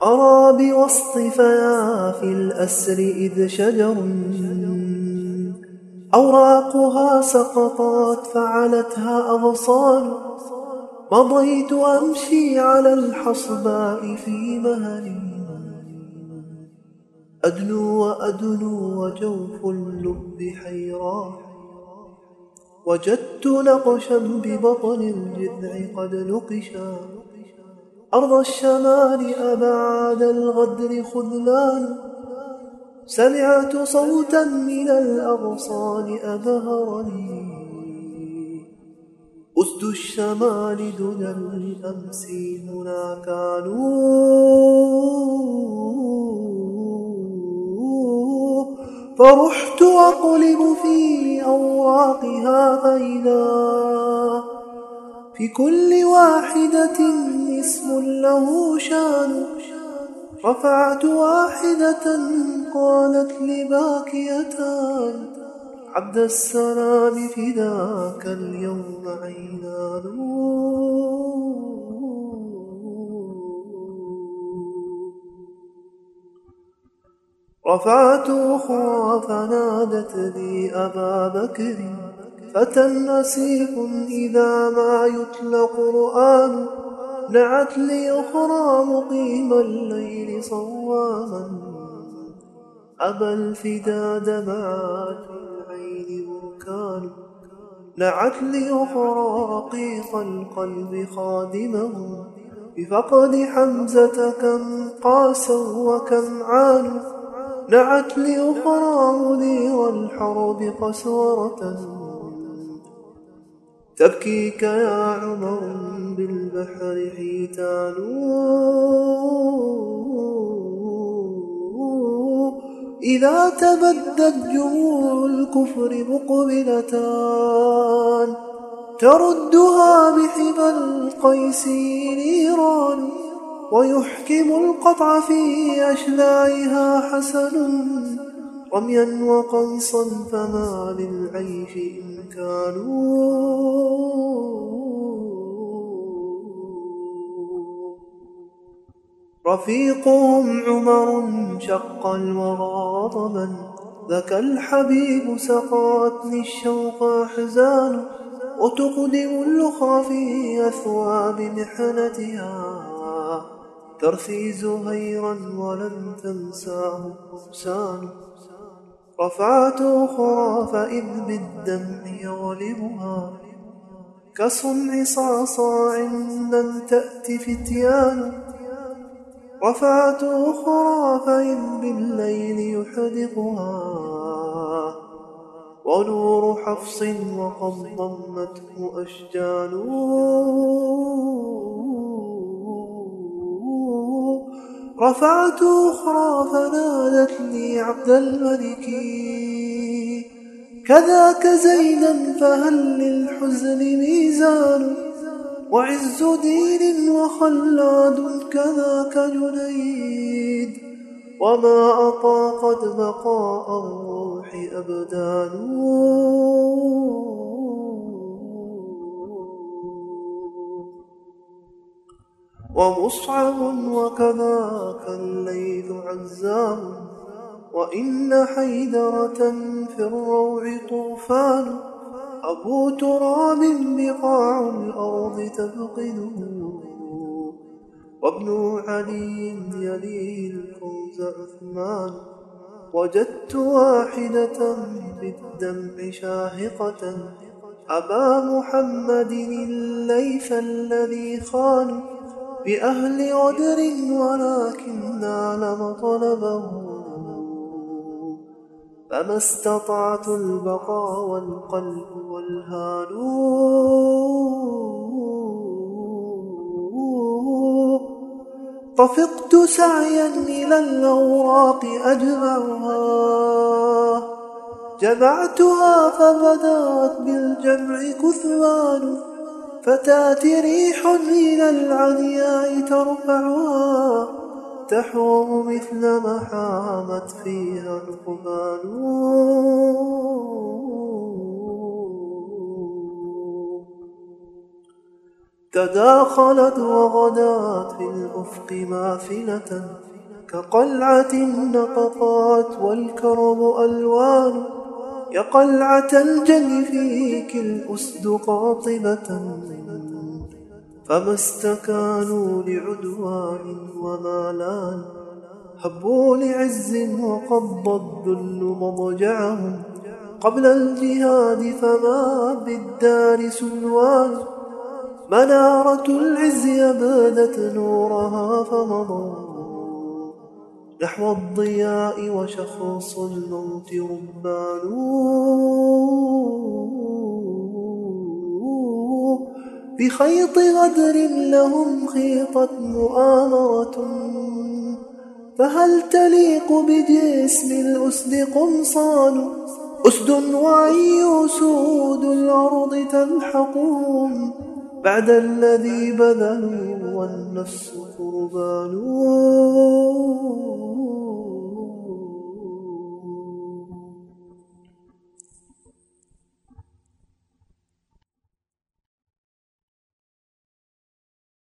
أرى بوسط فيافي الأسر إذ شجر أوراقها سقطت فعلتها أغصان. مضيت أمشي على الحصباء في مهل أدنو وأدنو وجوف اللب حيران. وجدت نقشا ببطن الجذع قد نقشا أرض الشمال أبعاد الغدر خذلان. سمعت صوتا من الأغصان أبهرني أسد الشمال دنا الأمس هنا كانوا. فرحت أقلب في أوراقها فإذا في كل واحدة اسم له شان. رفعت واحدة قالت لي باكيتان عبد السلام فداك اليوم عينان. رفعت أخرى فنادت لي أبا بكر فتى أسيف إذا ما يتلى قرآن. نعت لي أخرى مقيم الليل صواما أبا الفدا دمعات العين بركان. نعت لي أخرى رقيق القلب خادمه بفقد حمزة كم قاسوا وكم عانوا. نعت لي أخرى مدير الحرب قسورة تبكيك يا عمر بالبحر حيتان. إذا تبدت جموع الكفر مقبلتان تردها بحبى القيس نيران. ويحكم القطع في أشلاعها حسن رميا وقنصا فما للعيش إمكان. رفيقهم عمر شق الورى طبا ذاك الحبيب سقاتني الشوق أحزان. وتقدم الأخرى في أثواب محنتها ترثي زهيرا ولم تنساه فرسان. رفعت أخرى فإذ بالدمع يغلبها كصنع صعصاع لم تأت فتيان. رفعت أخرى فإذ بالليل يحدقها ونور حفص وقد ضمته أشجان. رفعت أخرى فنادت لي عبد الملك كذاك زيدا فهل للحزن ميزان. وعز دين وخلاد كذاك جنيد وما أطاقت بقاء الروح أبدان. ومصعب وكذاك الليث عزام. وإن حيدرة في الروع طوفان. أبو تراب بقاع الأرض تفقده وابن علي يلي الفوز عثمان. وجدت واحدة بالدمع شاهقة أبا محمد الليث الذي خان. بأهل غدر ولكن نال مطلبه فما استطعت البقاء والقلب والهان. طفقت سعيا إلى الأوراق أجمعها جمعتها فبدأت بالجمع كثوان. فتأتي ريح إلى العلياء ترفعها تحوم مثل ما حامت فيها القبان. تداخلت وغدات في الأفق ماثلة كقلعة نطقات والكرب ألوان. يا قلعة الجني فيك الأسد قاطبة فما استكانوا لعدوان ومالان. هبوا لعز وقض الذل مضجعهم قبل الجهاد فما بالدار سلوان. منارة العز أبدت نورها فمضوا نحو الضياء وشخص الموت ربان. بخيط غدر لهم خيطت مؤامرة فهل تليق بجسم الأسد قمصان. أسد وعي أسود الأرض تلحقهم بعد الذي بذلوا والنفس قربان.